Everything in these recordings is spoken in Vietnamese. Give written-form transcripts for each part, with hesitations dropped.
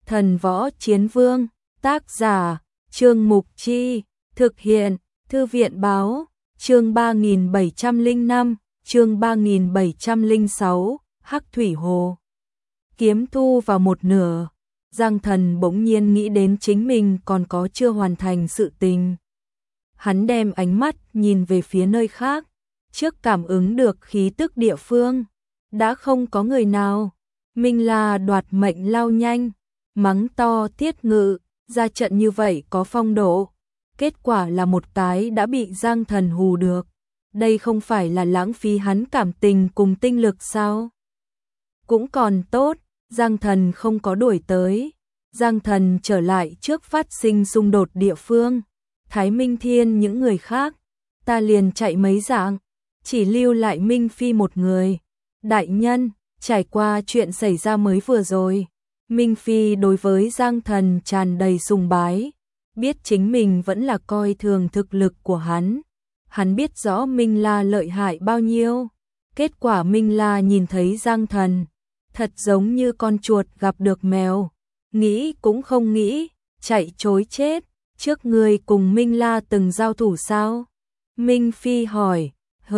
Thần Võ Chiến Vương, tác giả, Trương Mục Chi, thực hiện, Thư viện Báo, chương 3705, chương 3706, Hắc Thủy Hồ. Kiếm thu vào một nửa, Giang Thần bỗng nhiên nghĩ đến chính mình còn có chưa hoàn thành sự tình. Hắn đem ánh mắt nhìn về phía nơi khác, trước cảm ứng được khí tức địa phương, đã không có người nào. Minh La đoạt mệnh lao nhanh, mắng to Thiết Ngự, ra trận như vậy có phong độ. Kết quả là một cái đã bị Giang Thần hù được. Đây không phải là lãng phí hắn cảm tình cùng tinh lực sao? Cũng còn tốt, Giang Thần không có đuổi tới. Giang Thần trở lại trước phát sinh xung đột địa phương. Thái Minh Thiên những người khác, ta liền chạy mấy dạng, chỉ lưu lại Minh Phi một người. Đại nhân, trải qua chuyện xảy ra mới vừa rồi, Minh Phi đối với Giang Thần tràn đầy sùng bái, biết chính mình vẫn là coi thường thực lực của hắn. Hắn biết rõ Minh La lợi hại bao nhiêu. Kết quả Minh La nhìn thấy Giang Thần, thật giống như con chuột gặp được mèo, nghĩ cũng không nghĩ, chạy trối chết. Trước người cùng Minh La từng giao thủ sao? Minh Phi hỏi.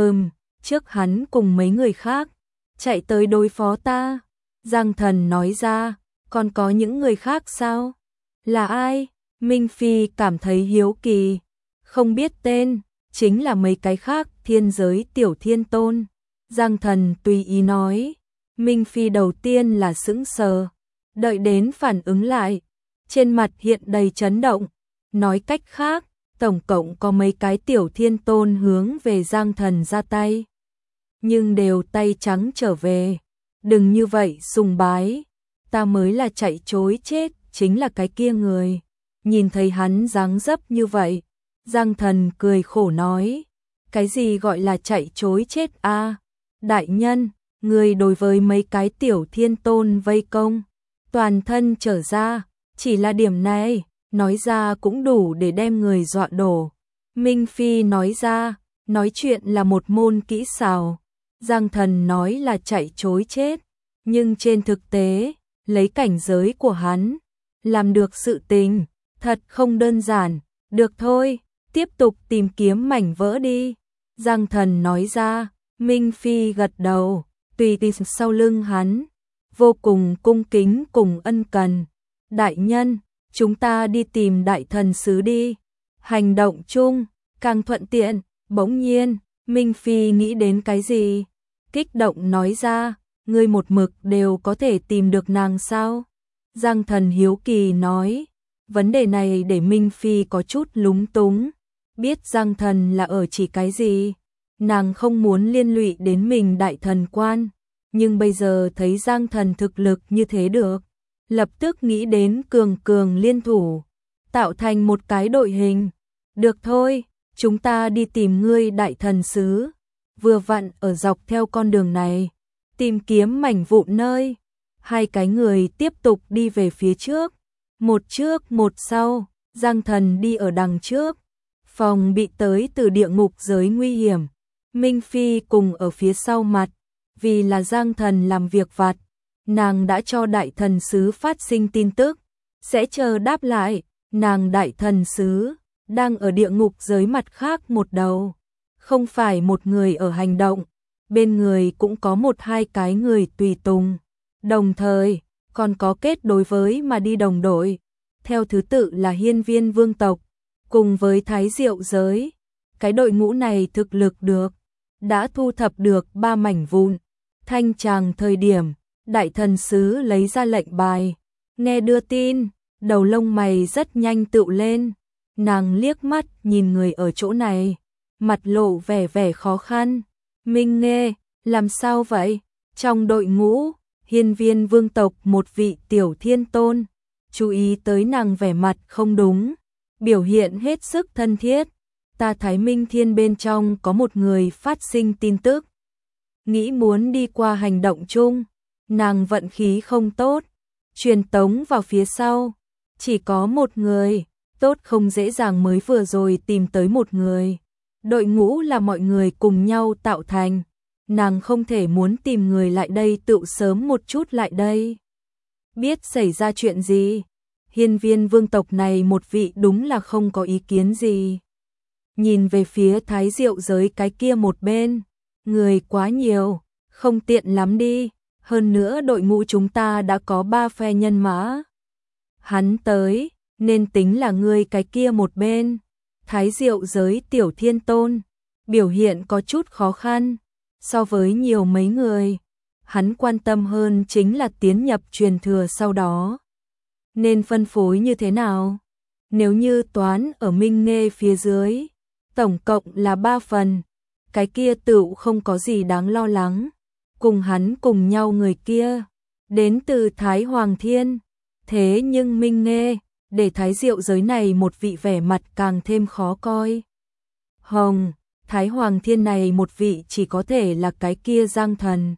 Trước hắn cùng mấy người khác chạy tới đối phó ta. Giang Thần nói ra. Còn có những người khác sao? Là ai? Minh Phi cảm thấy hiếu kỳ. Không biết tên, chính là mấy cái khác thiên giới tiểu thiên tôn. Giang Thần tùy ý nói. Minh Phi đầu tiên là sững sờ, đợi đến phản ứng lại, trên mặt hiện đầy chấn động. Nói cách khác, tổng cộng có mấy cái tiểu thiên tôn hướng về Giang Thần ra tay, nhưng đều tay trắng trở về. Đừng như vậy sùng bái, ta mới là chạy trối chết, chính là cái kia người. Nhìn thấy hắn dáng dấp như vậy, Giang Thần cười khổ nói, cái gì gọi là chạy trối chết a? Đại nhân, người đối với mấy cái tiểu thiên tôn vây công, toàn thân trở ra, chỉ là điểm này, nói ra cũng đủ để đem người dọa đổ. Minh Phi nói ra, nói chuyện là một môn kỹ xảo. Giang Thần nói là chạy trối chết, nhưng trên thực tế, lấy cảnh giới của hắn, làm được sự tình, thật không đơn giản. Được thôi, tiếp tục tìm kiếm mảnh vỡ đi. Giang Thần nói ra. Minh Phi gật đầu, tùy tì sau lưng hắn, vô cùng cung kính cùng ân cần. Đại nhân, chúng ta đi tìm đại thần sứ đi. Hành động chung, càng thuận tiện. Bỗng nhiên, Minh Phi nghĩ đến cái gì? Kích động nói ra, ngươi một mực đều có thể tìm được nàng sao? Giang Thần hiếu kỳ nói. Vấn đề này để Minh Phi có chút lúng túng. Biết Giang Thần là ở chỉ cái gì? Nàng không muốn liên lụy đến mình đại thần quan, nhưng bây giờ thấy Giang Thần thực lực như thế được, lập tức nghĩ đến cường liên thủ, tạo thành một cái đội hình. Được thôi, chúng ta đi tìm ngươi đại thần sứ. Vừa vặn ở dọc theo con đường này, tìm kiếm mảnh vụn nơi. Hai cái người tiếp tục đi về phía trước, một trước một sau. Giang Thần đi ở đằng trước, phòng bị tới từ địa ngục giới nguy hiểm. Minh Phi cùng ở phía sau mặt, vì là Giang Thần làm việc vặt, nàng đã cho đại thần sứ phát sinh tin tức, sẽ chờ đáp lại. Nàng đại thần sứ đang ở địa ngục giới mặt khác một đầu, không phải một người ở hành động, bên người cũng có một hai cái người tùy tùng, đồng thời còn có kết đối với mà đi đồng đội, theo thứ tự là Hiên Viên vương tộc cùng với Thái Diệu giới. Cái đội ngũ này thực lực được, đã thu thập được 3 mảnh vụn. Thanh tràng thời điểm, đại thần sứ lấy ra lệnh bài, nghe đưa tin, đầu lông mày rất nhanh tựu lên. Nàng liếc mắt nhìn người ở chỗ này, mặt lộ vẻ khó khăn. Minh Nghê, làm sao vậy? Trong đội ngũ, Hiên Viên vương tộc một vị tiểu thiên tôn, chú ý tới nàng vẻ mặt không đúng, biểu hiện hết sức thân thiết. Ta Thái Minh Thiên bên trong có một người phát sinh tin tức, nghĩ muốn đi qua hành động chung. Nàng vận khí không tốt, truyền tống vào phía sau, chỉ có một người, tốt không dễ dàng mới vừa rồi tìm tới một người. Đội ngũ là mọi người cùng nhau tạo thành, nàng không thể muốn tìm người lại đây tự sớm một chút lại đây. biết xảy ra chuyện gì. Hiên viên vương tộc này một vị đúng là không có ý kiến gì. Nhìn về phía Thái Diệu giới cái kia một bên, người quá nhiều, không tiện lắm đi, hơn nữa đội ngũ chúng ta đã có 3 phe nhân mã. Hắn tới, nên tính là ngươi cái kia một bên. Thái Diệu giới Tiểu Thiên Tôn, biểu hiện có chút khó khăn, so với nhiều mấy người, hắn quan tâm hơn chính là tiến nhập truyền thừa sau đó. Nên phân phối như thế nào? Nếu như toán ở Minh Nghê phía dưới, tổng cộng là 3 phần, cái kia tựu không có gì đáng lo lắng. Cùng hắn cùng nhau người kia, đến từ Thái Hoàng Thiên, thế nhưng Minh Nghê, để Thái Diệu giới này một vị vẻ mặt càng thêm khó coi. Hồng, Thái Hoàng Thiên này một vị chỉ có thể là cái kia Giang Thần.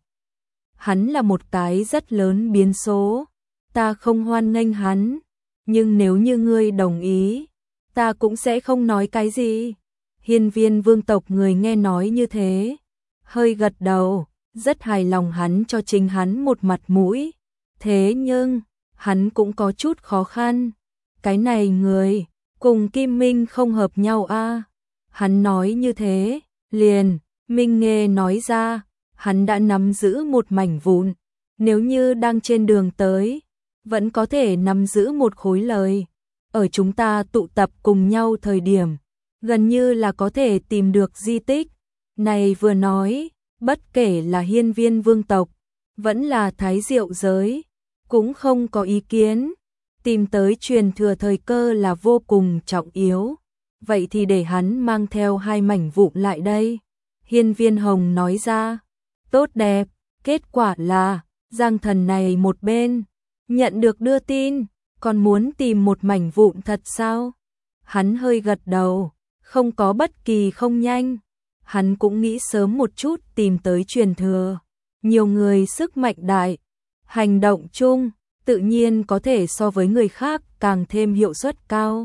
Hắn là một cái rất lớn biến số, ta không hoan nghênh hắn, nhưng nếu như ngươi đồng ý, ta cũng sẽ không nói cái gì. Hiên viên vương tộc người nghe nói như thế, hơi gật đầu, rất hài lòng hắn cho chính hắn một mặt mũi. Thế nhưng, hắn cũng có chút khó khăn. Cái này người, cùng Kim Minh không hợp nhau a. Hắn nói như thế, liền, Minh Nghê nói ra, hắn đã nắm giữ một mảnh vụn. Nếu như đang trên đường tới, vẫn có thể nắm giữ một khối lời. Ở chúng ta tụ tập cùng nhau thời điểm, gần như là có thể tìm được di tích. Này vừa nói, bất kể là hiên viên vương tộc, vẫn là Thái Diệu giới, cũng không có ý kiến. Tìm tới truyền thừa thời cơ là vô cùng trọng yếu. Vậy thì để hắn mang theo 2 mảnh vụn lại đây. Hiên viên Hồng nói ra, tốt đẹp, kết quả là, Giang Thần này một bên, nhận được đưa tin, còn muốn tìm một mảnh vụn thật sao? Hắn hơi gật đầu, không có bất kỳ không nhanh. Hắn cũng nghĩ sớm một chút tìm tới truyền thừa. Nhiều người sức mạnh đại, hành động chung, tự nhiên có thể so với người khác càng thêm hiệu suất cao.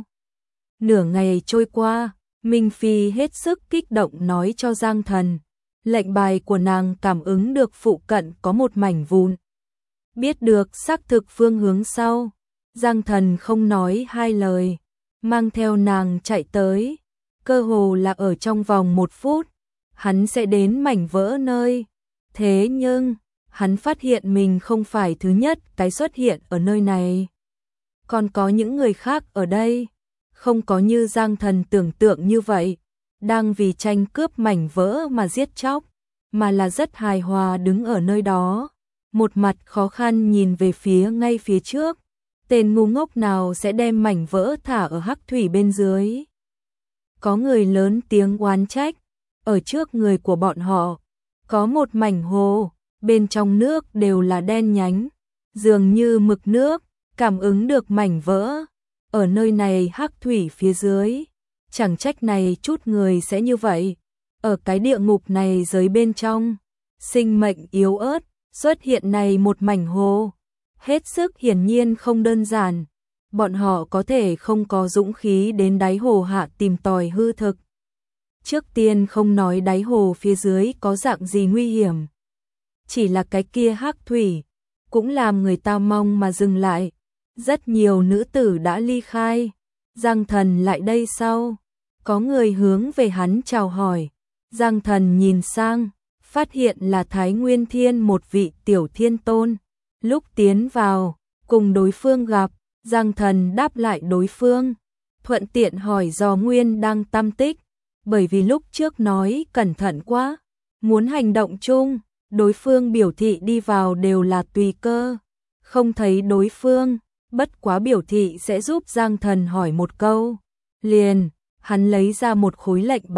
Nửa ngày trôi qua, Minh Phi hết sức kích động nói cho Giang Thần. Lệnh bài của nàng cảm ứng được phụ cận có một mảnh vụn. Biết được xác thực phương hướng sau, Giang Thần không nói 2 lời, mang theo nàng chạy tới. Cơ hồ là ở trong vòng 1 phút, hắn sẽ đến mảnh vỡ nơi. Thế nhưng, hắn phát hiện mình không phải thứ nhất cái xuất hiện ở nơi này. Còn có những người khác ở đây, không có như Giang Thần tưởng tượng như vậy, đang vì tranh cướp mảnh vỡ mà giết chóc, mà là rất hài hòa đứng ở nơi đó, một mặt khó khăn nhìn về phía ngay phía trước. Tên ngu ngốc nào sẽ đem mảnh vỡ thả ở hắc thủy bên dưới? Có người lớn tiếng oán trách, ở trước người của bọn họ, có một mảnh hồ, bên trong nước đều là đen nhánh, dường như mực nước, cảm ứng được mảnh vỡ. Ở nơi này hắc thủy phía dưới, chẳng trách này chút người sẽ như vậy. Ở cái địa ngục này dưới bên trong, sinh mệnh yếu ớt, xuất hiện này một mảnh hồ, hết sức hiển nhiên không đơn giản. Bọn họ có thể không có dũng khí đến đáy hồ hạ tìm tòi hư thực. Trước tiên không nói đáy hồ phía dưới có dạng gì nguy hiểm, chỉ là cái kia hắc thủy cũng làm người ta mong mà dừng lại. Rất nhiều nữ tử đã ly khai. Giang Thần lại đây sau, có người hướng về hắn chào hỏi. Giang Thần nhìn sang, phát hiện là Thái Nguyên Thiên, một vị tiểu thiên tôn. Lúc tiến vào, cùng đối phương gặp, Giang Thần đáp lại đối phương, thuận tiện hỏi do Nguyên đang tâm tích, bởi vì lúc trước nói cẩn thận quá, muốn hành động chung, đối phương biểu thị đi vào đều là tùy cơ, không thấy đối phương, bất quá biểu thị sẽ giúp Giang Thần hỏi một câu. Liền, hắn lấy ra một khối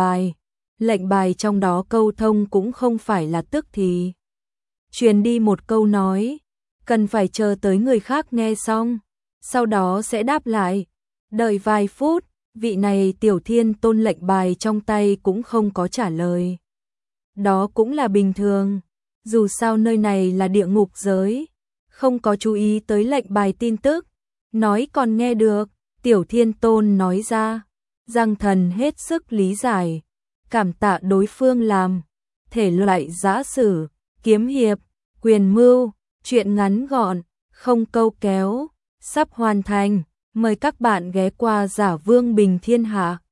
lệnh bài trong đó câu thông cũng không phải là tức thì. Truyền đi một câu nói, cần phải chờ tới người khác nghe xong, sau đó sẽ đáp lại. Đợi vài phút, vị này tiểu thiên tôn lệnh bài trong tay cũng không có trả lời. Đó cũng là bình thường, dù sao nơi này là địa ngục giới, không có chú ý tới lệnh bài tin tức, nói còn nghe được, tiểu thiên tôn nói ra. Giang Thần hết sức lý giải, cảm tạ đối phương làm, thể loại giã sử, kiếm hiệp, quyền mưu, chuyện ngắn gọn, không câu kéo, sắp hoàn thành. Mời các bạn ghé qua Giả Vương Bình Thiên Hạ.